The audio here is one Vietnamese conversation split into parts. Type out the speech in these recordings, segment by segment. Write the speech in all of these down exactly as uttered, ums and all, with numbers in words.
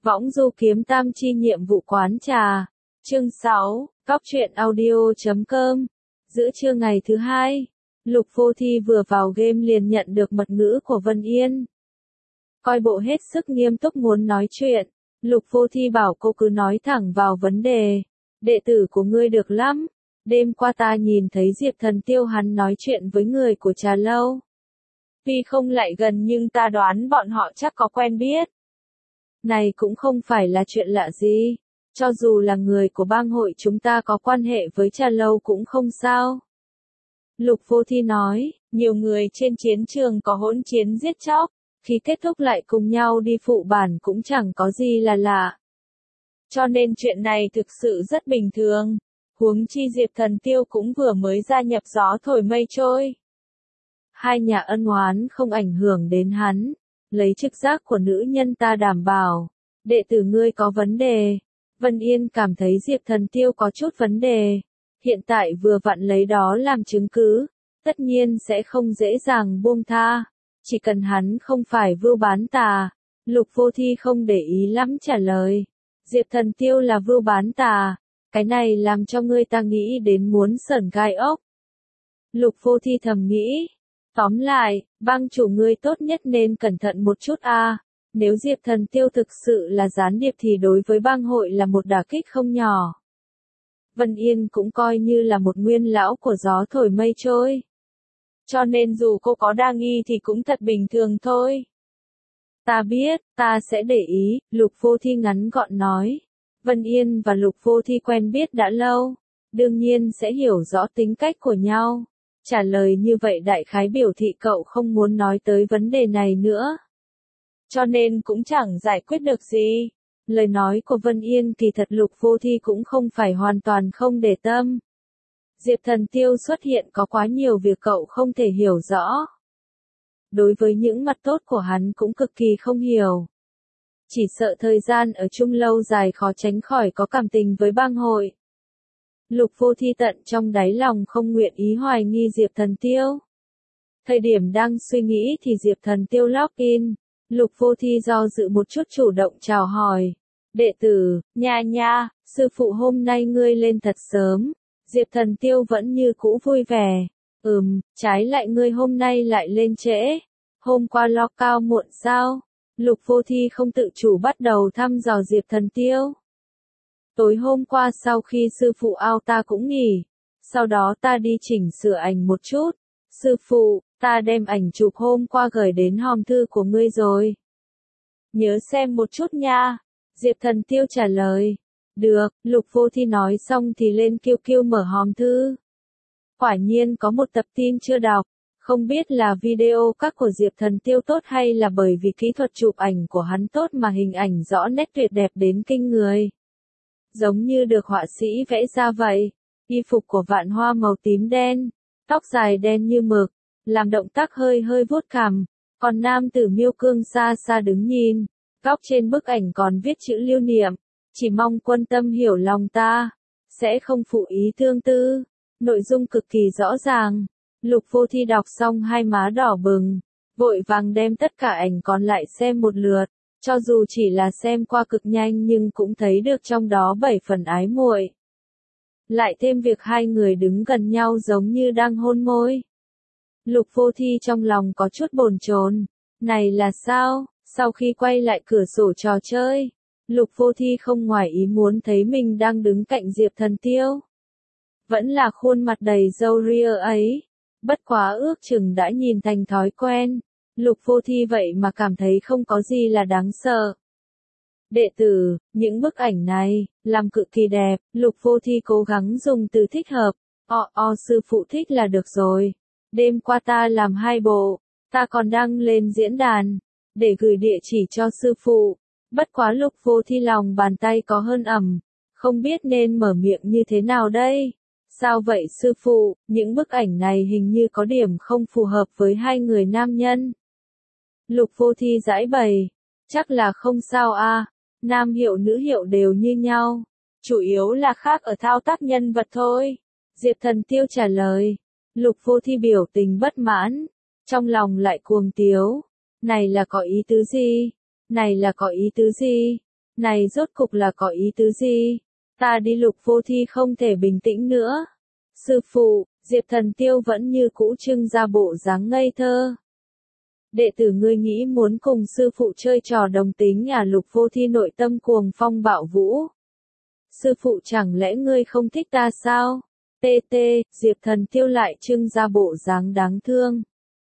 Võng du kiếm tam chi nhiệm vụ quán trà. Chương sáu, Cóc truyện audio chấm com. Giữa trưa ngày thứ hai, Lục Vô Thi vừa vào game liền nhận được mật ngữ của Vân Yên. Coi bộ hết sức nghiêm túc muốn nói chuyện, Lục Vô Thi bảo cô cứ nói thẳng vào vấn đề. Đệ tử của ngươi được lắm. Đêm qua ta nhìn thấy Diệp Thần Tiêu hắn nói chuyện với người của trà lâu. Tuy không lại gần nhưng ta đoán bọn họ chắc có quen biết. Này cũng không phải là chuyện lạ gì. Cho dù là người của bang hội chúng ta có quan hệ với trà lâu cũng không sao. Lục Vô Thi nói, nhiều người trên chiến trường có hỗn chiến giết chóc, khi kết thúc lại cùng nhau đi phụ bản cũng chẳng có gì là lạ. Cho nên chuyện này thực sự rất bình thường. Huống chi Diệp Thần Tiêu cũng vừa mới gia nhập gió thổi mây trôi. Hai nhà ân oán không ảnh hưởng đến hắn. Lấy trực giác của nữ nhân ta đảm bảo. Đệ tử ngươi có vấn đề. Vân Yên cảm thấy Diệp Thần Tiêu có chút vấn đề. Hiện tại vừa vặn lấy đó làm chứng cứ. Tất nhiên sẽ không dễ dàng buông tha. Chỉ cần hắn không phải vưu bán tà. Lục Vô Thi không để ý lắm trả lời. Diệp Thần Tiêu là vưu bán tà. Cái này làm cho ngươi ta nghĩ đến muốn sởn gai ốc. Lục Vô Thi thầm nghĩ. Tóm lại, bang chủ ngươi tốt nhất nên cẩn thận một chút a. À. Nếu Diệp Thần Tiêu thực sự là gián điệp thì đối với bang hội là một đả kích không nhỏ. Vân Yên cũng coi như là một nguyên lão của gió thổi mây trôi. Cho nên dù cô có đa nghi thì cũng thật bình thường thôi. Ta biết, ta sẽ để ý, Lục Vô Thi ngắn gọn nói. Vân Yên và Lục Vô Thi quen biết đã lâu, đương nhiên sẽ hiểu rõ tính cách của nhau. Trả lời như vậy đại khái biểu thị cậu không muốn nói tới vấn đề này nữa. Cho nên cũng chẳng giải quyết được gì. Lời nói của Vân Yên kỳ thật Lục Vô Thi cũng không phải hoàn toàn không để tâm. Diệp Thần Tiêu xuất hiện có quá nhiều việc cậu không thể hiểu rõ. Đối với những mặt tốt của hắn cũng cực kỳ không hiểu. Chỉ sợ thời gian ở chung lâu dài khó tránh khỏi có cảm tình với bang hội. Lục Vô Thi tận trong đáy lòng không nguyện ý hoài nghi Diệp Thần Tiêu. Thời điểm đang suy nghĩ thì Diệp Thần Tiêu login. Lục Vô Thi do dự một chút chủ động chào hỏi. Đệ tử, nha nha, sư phụ hôm nay ngươi lên thật sớm. Diệp Thần Tiêu vẫn như cũ vui vẻ. Ừm, trái lại ngươi hôm nay lại lên trễ. Hôm qua lo cao muộn sao? Lục Vô Thi không tự chủ bắt đầu thăm dò Diệp Thần Tiêu. Tối hôm qua sau khi sư phụ ao ta cũng nghỉ. Sau đó ta đi chỉnh sửa ảnh một chút. Sư phụ, ta đem ảnh chụp hôm qua gửi đến hòm thư của ngươi rồi. Nhớ xem một chút nha. Diệp Thần Tiêu trả lời. Được, Lục Vô Thi nói xong thì lên kiu kiu mở hòm thư. Quả nhiên có một tập tin chưa đọc. Không biết là video các của Diệp Thần Tiêu tốt hay là bởi vì kỹ thuật chụp ảnh của hắn tốt mà hình ảnh rõ nét tuyệt đẹp đến kinh người. Giống như được họa sĩ vẽ ra vậy. Y phục của Vạn Hoa màu tím đen, tóc dài đen như mực, làm động tác hơi hơi vuốt cằm. Còn nam tử Miêu Cương xa xa đứng nhìn. Góc trên bức ảnh còn viết chữ lưu niệm. Chỉ mong quân tâm hiểu lòng ta. Sẽ không phụ ý thương tư. Nội dung cực kỳ rõ ràng. Lục Vô Thi đọc xong hai má đỏ bừng. Vội vàng đem tất cả ảnh còn lại xem một lượt. Cho dù chỉ là xem qua cực nhanh nhưng cũng thấy được trong đó bảy phần ái muội. Lại thêm việc hai người đứng gần nhau giống như đang hôn môi. Lục Vô Thi trong lòng có chút bồn chồn. Này là sao? Sau khi quay lại cửa sổ trò chơi, Lục Vô Thi không ngoài ý muốn thấy mình đang đứng cạnh Diệp Thần Tiêu. Vẫn là khuôn mặt đầy râu ria ấy. Bất quá ước chừng đã nhìn thành thói quen. Lục Vô Thi vậy mà cảm thấy không có gì là đáng sợ. Đệ tử, những bức ảnh này, làm cực kỳ đẹp. Lục Vô Thi cố gắng dùng từ thích hợp. O o sư phụ thích là được rồi. Đêm qua ta làm hai bộ. Ta còn đăng lên diễn đàn. Để gửi địa chỉ cho sư phụ. Bất quá Lục Vô Thi lòng bàn tay có hơn ẩm. Không biết nên mở miệng như thế nào đây. Sao vậy sư phụ, những bức ảnh này hình như có điểm không phù hợp với hai người nam nhân. Lục Vô Thi giải bày. Chắc là không sao a. À. Nam hiệu nữ hiệu đều như nhau. Chủ yếu là khác ở thao tác nhân vật thôi. Diệp Thần Tiêu trả lời. Lục Vô Thi biểu tình bất mãn. Trong lòng lại cuồng tiếu. Này là có ý tứ gì? Này là có ý tứ gì? Này rốt cục là có ý tứ gì? Ta đi. Lục Vô Thi không thể bình tĩnh nữa. Sư phụ, Diệp Thần Tiêu vẫn như cũ trưng ra bộ dáng ngây thơ. Đệ tử ngươi nghĩ muốn cùng sư phụ chơi trò đồng tính à? Lục Vô Thi nội tâm cuồng phong bạo vũ. Sư phụ chẳng lẽ ngươi không thích ta sao? Tê tê, Diệp Thần Tiêu lại trưng ra bộ dáng đáng thương.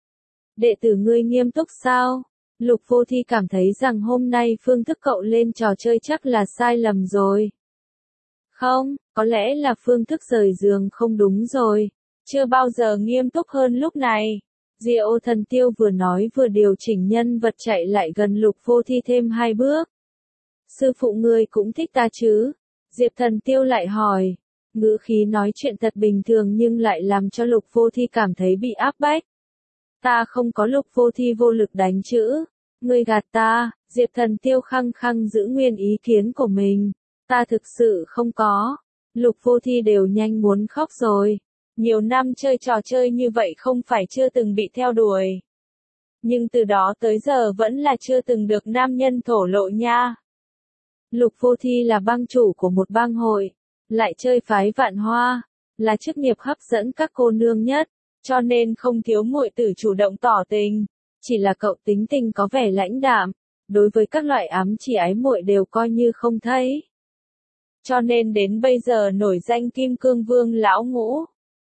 Đệ tử ngươi nghiêm túc sao? Lục Vô Thi cảm thấy rằng hôm nay phương thức cậu lên trò chơi chắc là sai lầm rồi. Không, có lẽ là phương thức rời giường không đúng rồi. Chưa bao giờ nghiêm túc hơn lúc này. Diệu Thần Tiêu vừa nói vừa điều chỉnh nhân vật chạy lại gần Lục Vô Thi thêm hai bước. Sư phụ ngươi cũng thích ta chứ? Diệp Thần Tiêu lại hỏi. Ngữ khí nói chuyện thật bình thường nhưng lại làm cho Lục Vô Thi cảm thấy bị áp bách. Ta không có. Lục Vô Thi vô lực đánh chữ. Ngươi gạt ta. Diệp Thần Tiêu khăng khăng giữ nguyên ý kiến của mình. Ta thực sự không có. Lục Vô Thi đều nhanh muốn khóc rồi. Nhiều năm chơi trò chơi như vậy không phải chưa từng bị theo đuổi. Nhưng từ đó tới giờ vẫn là chưa từng được nam nhân thổ lộ nha. Lục Vô Thi là bang chủ của một bang hội, lại chơi phái Vạn Hoa, là chức nghiệp hấp dẫn các cô nương nhất, cho nên không thiếu muội tử chủ động tỏ tình. Chỉ là cậu tính tình có vẻ lãnh đạm, đối với các loại ám chỉ ái muội đều coi như không thấy. Cho nên đến bây giờ nổi danh Kim Cương Vương lão ngũ.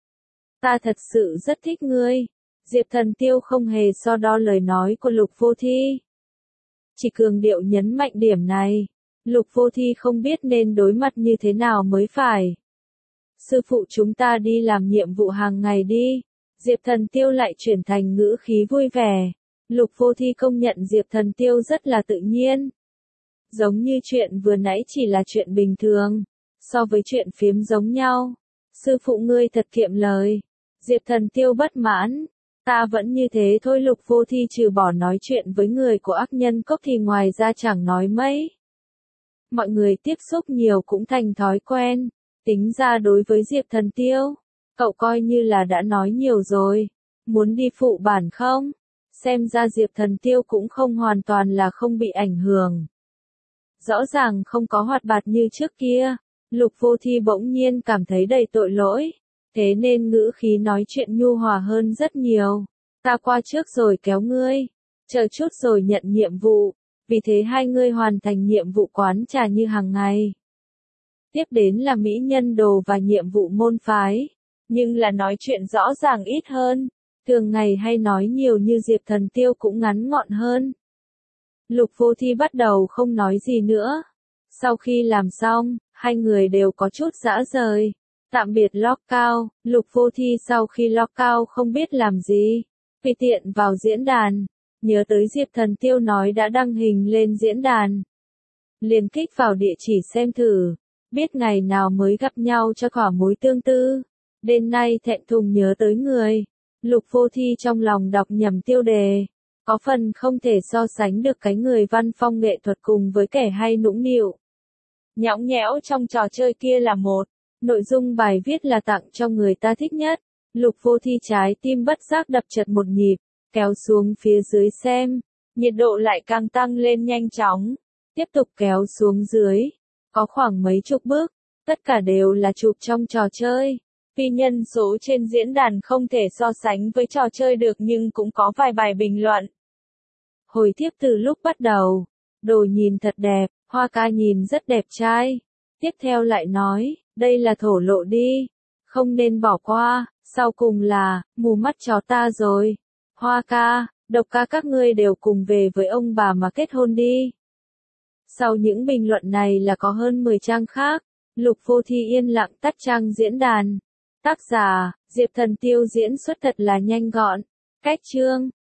Ta thật sự rất thích ngươi. Diệp Thần Tiêu không hề so đo lời nói của Lục Vô Thi. Chỉ cường điệu nhấn mạnh điểm này. Lục Vô Thi không biết nên đối mặt như thế nào mới phải. Sư phụ chúng ta đi làm nhiệm vụ hàng ngày đi. Diệp Thần Tiêu lại chuyển thành ngữ khí vui vẻ. Lục Vô Thi công nhận Diệp Thần Tiêu rất là tự nhiên. Giống như chuyện vừa nãy chỉ là chuyện bình thường. So với chuyện phiếm giống nhau. Sư phụ ngươi thật kiệm lời. Diệp Thần Tiêu bất mãn. Ta vẫn như thế thôi. Lục Vô Thi trừ bỏ nói chuyện với người của ác nhân cốc thì ngoài ra chẳng nói mấy. Mọi người tiếp xúc nhiều cũng thành thói quen. Tính ra đối với Diệp Thần Tiêu, cậu coi như là đã nói nhiều rồi. Muốn đi phụ bản không? Xem ra Diệp Thần Tiêu cũng không hoàn toàn là không bị ảnh hưởng. Rõ ràng không có hoạt bát như trước kia. Lục Vô Thi bỗng nhiên cảm thấy đầy tội lỗi. Thế nên ngữ khí nói chuyện nhu hòa hơn rất nhiều. Ta qua trước rồi kéo ngươi. Chờ chút rồi nhận nhiệm vụ. Vì thế hai ngươi hoàn thành nhiệm vụ quán trà như hàng ngày. Tiếp đến là mỹ nhân đồ và nhiệm vụ môn phái. Nhưng là nói chuyện rõ ràng ít hơn. Thường ngày hay nói nhiều như Diệp Thần Tiêu cũng ngắn gọn hơn. Lục Vô Thi bắt đầu không nói gì nữa. Sau khi làm xong, hai người đều có chút dã rời. Tạm biệt lockout. Lục Vô Thi sau khi lockout không biết làm gì. Tùy tiện vào diễn đàn. Nhớ tới Diệp Thần Tiêu nói đã đăng hình lên diễn đàn. Liền kích vào địa chỉ xem thử. Biết ngày nào mới gặp nhau cho khỏa mối tương tư. Đêm nay thẹn thùng nhớ tới người. Lục Vô Thi trong lòng đọc nhầm tiêu đề. Có phần không thể so sánh được cái người văn phong nghệ thuật cùng với kẻ hay nũng nịu. Nhõng nhẽo trong trò chơi kia là một. Nội dung bài viết là tặng cho người ta thích nhất. Lục Vô Thi trái tim bất giác đập chật một nhịp. Kéo xuống phía dưới xem. Nhiệt độ lại càng tăng lên nhanh chóng. Tiếp tục kéo xuống dưới. Có khoảng mấy chục bước. Tất cả đều là chụp trong trò chơi. Tuy nhân số trên diễn đàn không thể so sánh với trò chơi được nhưng cũng có vài bài bình luận. Hồi tiếp từ lúc bắt đầu. Đồ nhìn thật đẹp, Hoa Ca nhìn rất đẹp trai. Tiếp theo lại nói, đây là thổ lộ đi. Không nên bỏ qua, sau cùng là, mù mắt chó ta rồi. Hoa Ca, Độc Ca các ngươi đều cùng về với ông bà mà kết hôn đi. Sau những bình luận này là có hơn mười trang khác. Lục Vô Thi yên lặng tắt trang diễn đàn. Tác giả, Diệp Thần Tiêu diễn xuất thật là nhanh gọn. Cách chương